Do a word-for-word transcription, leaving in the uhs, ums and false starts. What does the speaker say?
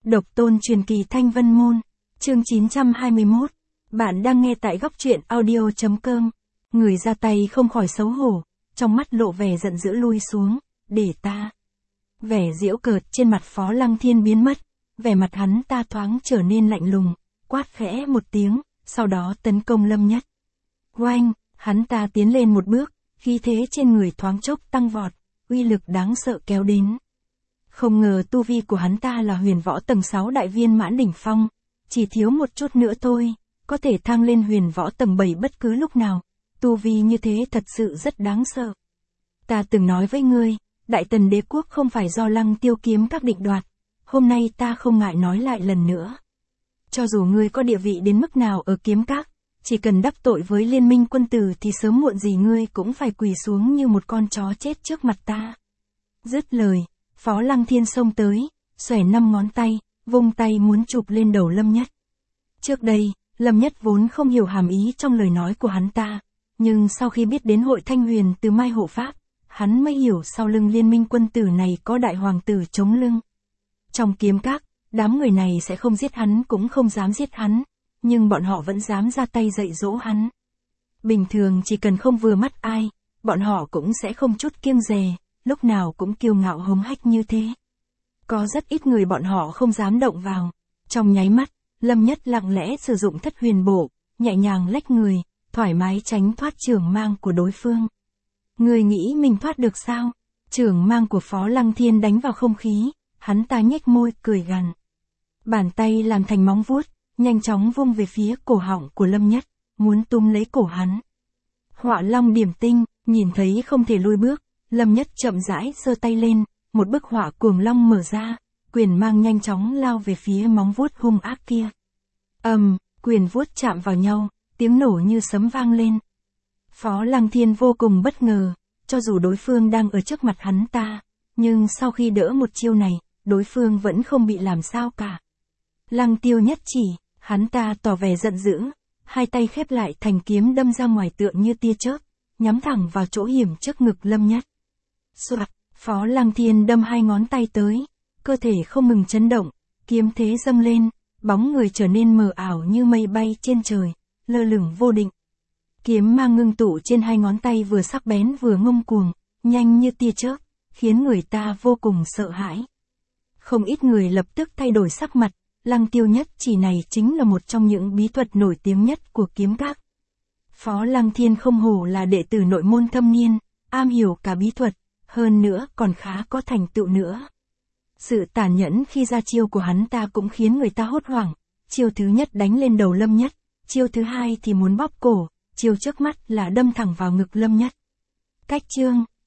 Độc tôn truyền kỳ Thanh Vân Môn, chương chín trăm hai mươi mốt. Bạn đang nghe tại góc truyện audio chấm com. Người ra tay không khỏi xấu hổ, trong mắt lộ vẻ giận dữ lui xuống, để ta. Vẻ giễu cợt trên mặt Phó Lăng Thiên biến mất, vẻ mặt hắn ta thoáng trở nên lạnh lùng, quát khẽ một tiếng, sau đó tấn công Lâm Nhất. Oanh, hắn ta tiến lên một bước, khí thế trên người thoáng chốc tăng vọt, uy lực đáng sợ kéo đến. Không ngờ tu vi của hắn ta là huyền võ tầng sáu đại viên mãn đỉnh phong, chỉ thiếu một chút nữa thôi, có thể thăng lên huyền võ tầng bảy bất cứ lúc nào, tu vi như thế thật sự rất đáng sợ. Ta từng nói với ngươi, Đại Tần đế quốc không phải do Lăng Tiêu kiếm các định đoạt, hôm nay ta không ngại nói lại lần nữa. Cho dù ngươi có địa vị đến mức nào ở kiếm các, chỉ cần đắc tội với liên minh quân tử thì sớm muộn gì ngươi cũng phải quỳ xuống như một con chó chết trước mặt ta. Dứt lời, Phó Lăng Thiên xông tới, xòe năm ngón tay, vung tay muốn chụp lên đầu Lâm Nhất. Trước đây, Lâm Nhất vốn không hiểu hàm ý trong lời nói của hắn ta, nhưng sau khi biết đến hội Thanh Huyền từ Mai hộ pháp, hắn mới hiểu sau lưng liên minh quân tử này có đại hoàng tử chống lưng. Trong kiếm các, đám người này sẽ không giết hắn cũng không dám giết hắn, nhưng bọn họ vẫn dám ra tay dạy dỗ hắn. Bình thường chỉ cần không vừa mắt ai, bọn họ cũng sẽ không chút kiêng dè, lúc nào cũng kiêu ngạo hống hách như thế. Có rất ít người bọn họ không dám động vào. Trong nháy mắt, Lâm Nhất lặng lẽ sử dụng thất huyền bộ, nhẹ nhàng lách người, thoải mái tránh thoát chưởng mang của đối phương. Người nghĩ mình thoát được sao? Chưởng mang của Phó Lăng Thiên đánh vào không khí, hắn ta nhếch môi cười gằn. Bàn tay làm thành móng vuốt, nhanh chóng vung về phía cổ họng của Lâm Nhất, muốn túm lấy cổ hắn. Họa long điểm tinh, nhìn thấy không thể lui bước, Lâm Nhất chậm rãi giơ tay lên, một bức họa cuồng long mở ra, quyền mang nhanh chóng lao về phía móng vuốt hung ác kia. Ầm, um, quyền vuốt chạm vào nhau, tiếng nổ như sấm vang lên. Phó Lăng Thiên vô cùng bất ngờ, cho dù đối phương đang ở trước mặt hắn ta, nhưng sau khi đỡ một chiêu này, đối phương vẫn không bị làm sao cả. Lăng Tiêu nhất chỉ, hắn ta tỏ vẻ giận dữ, hai tay khép lại thành kiếm đâm ra ngoài tựa như tia chớp, nhắm thẳng vào chỗ hiểm trước ngực Lâm Nhất. Soạt, Phó Lăng Thiên đâm hai ngón tay tới, cơ thể không ngừng chấn động, kiếm thế dâng lên, bóng người trở nên mờ ảo như mây bay trên trời, lơ lửng vô định. Kiếm mang ngưng tụ trên hai ngón tay vừa sắc bén vừa ngông cuồng, nhanh như tia chớp, khiến người ta vô cùng sợ hãi. Không ít người lập tức thay đổi sắc mặt, Lăng Tiêu nhất chỉ này chính là một trong những bí thuật nổi tiếng nhất của kiếm các. Phó Lăng Thiên không hổ là đệ tử nội môn thâm niên, am hiểu cả bí thuật, hơn nữa còn khá có thành tựu nữa. Sự tàn nhẫn khi ra chiêu của hắn ta cũng khiến người ta hốt hoảng, chiêu thứ nhất đánh lên đầu Lâm Nhất, chiêu thứ hai thì muốn bóp cổ, chiêu trước mắt là đâm thẳng vào ngực Lâm Nhất. Cách chương